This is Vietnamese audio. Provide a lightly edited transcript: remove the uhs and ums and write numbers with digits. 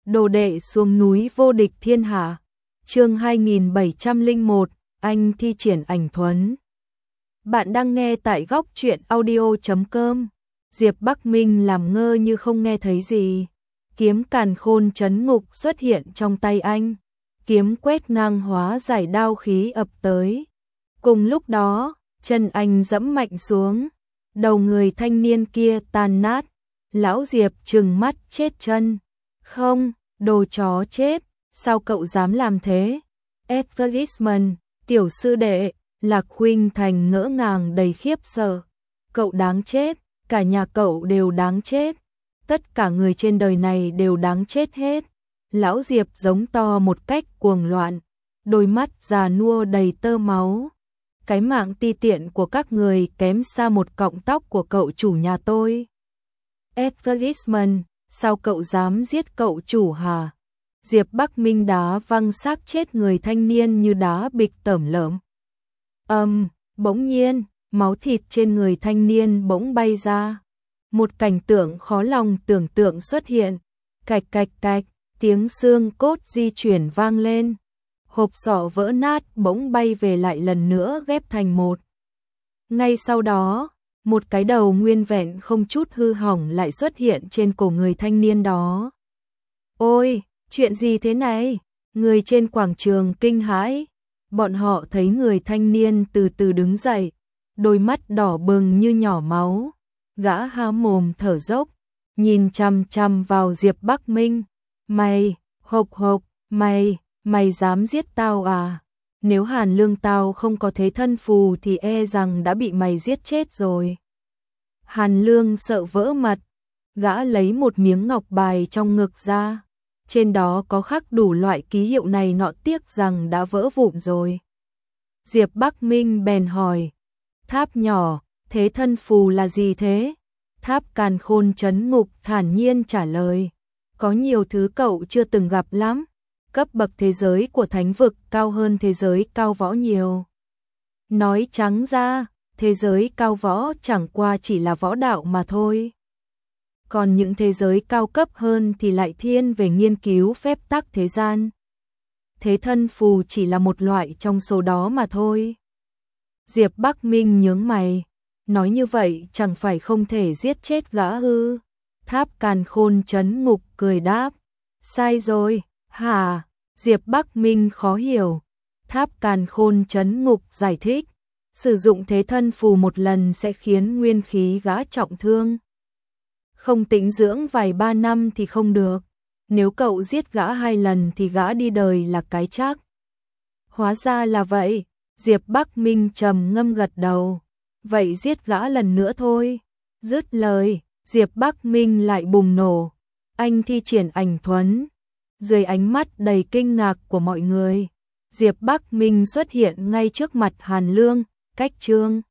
Đồ đệ xuống núi vô địch thiên hạ. Chương 2701, anh thi triển ảnh thuấn. Bạn đang nghe tại góc truyện audio.com. Diệp Bắc Minh làm ngơ như không nghe thấy gì. Kiếm càn khôn trấn ngục xuất hiện trong tay anh. Kiếm quét ngang hóa giải đao khí ập tới. Cùng lúc đó, chân anh giẫm mạnh xuống. Đầu người thanh niên kia tan nát. Lão Diệp trừng mắt chết chân. Không, đồ chó chết, sao cậu dám làm thế? Advertisement, tiểu sư đệ, Lạc Khuynh Thành ngỡ ngàng đầy khiếp sợ. Cậu đáng chết, cả nhà cậu đều đáng chết. Tất cả người trên đời này đều đáng chết hết. Lão Diệp giống to một cách cuồng loạn, đôi mắt già nua đầy tơ máu. Cái mạng ti tiện của các người kém xa một cọng tóc của cậu chủ nhà tôi. Advertisement, sao cậu dám giết cậu chủ hả? Diệp Bắc Minh đá văng xác chết người thanh niên như đá bịch tởm lởm. Bỗng nhiên, máu thịt trên người thanh niên bỗng bay ra. Một cảnh tượng khó lòng tưởng tượng xuất hiện. Cạch cạch cạch, tiếng xương cốt di chuyển vang lên. Hộp sọ vỡ nát bỗng bay về lại lần nữa ghép thành một. Ngay sau đó, một cái đầu nguyên vẹn không chút hư hỏng lại xuất hiện trên cổ người thanh niên đó. Ôi, chuyện gì thế này? Người trên quảng trường kinh hãi. Bọn họ thấy người thanh niên từ từ đứng dậy, đôi mắt đỏ bừng như nhỏ máu. Gã há mồm thở dốc, nhìn chằm chằm vào Diệp Bắc Minh. Mày, hộc, mày dám giết tao à? Nếu Hàn Lương tao không có thế thân phù thì e rằng đã bị mày giết chết rồi. Hàn Lương sợ vỡ mặt, gã lấy một miếng ngọc bài trong ngực ra. Trên đó có khắc đủ loại ký hiệu này nọ, tiếc rằng đã vỡ vụn rồi. Diệp Bắc Minh bèn hỏi, Tháp nhỏ, thế thân phù là gì thế? Tháp càn khôn trấn ngục thản nhiên trả lời, có nhiều thứ cậu chưa từng gặp lắm. Cấp bậc thế giới của thánh vực cao hơn thế giới cao võ nhiều. Nói trắng ra, thế giới cao võ chẳng qua chỉ là võ đạo mà thôi. Còn những thế giới cao cấp hơn thì lại thiên về nghiên cứu phép tắc thế gian. Thế thân phù chỉ là một loại trong số đó mà thôi. Diệp Bắc Minh nhướng mày, nói như vậy chẳng phải không thể giết chết gã ư? Tháp càn khôn trấn ngục cười đáp, sai rồi, hả? Diệp Bắc Minh khó hiểu. Tháp càn khôn trấn ngục giải thích, sử dụng thế thân phù một lần sẽ khiến nguyên khí gã trọng thương. Không tĩnh dưỡng vài ba năm thì không được. Nếu cậu giết gã 2 lần thì gã đi đời là cái chắc. Hóa ra là vậy. Diệp Bắc Minh trầm ngâm gật đầu. Vậy giết gã lần nữa thôi. Dứt lời, Diệp Bắc Minh lại bùng nổ. Anh thi triển ảnh thuấn. Dưới ánh mắt đầy kinh ngạc của mọi người, Diệp Bắc Minh xuất hiện ngay trước mặt Hàn Lương, cách Trương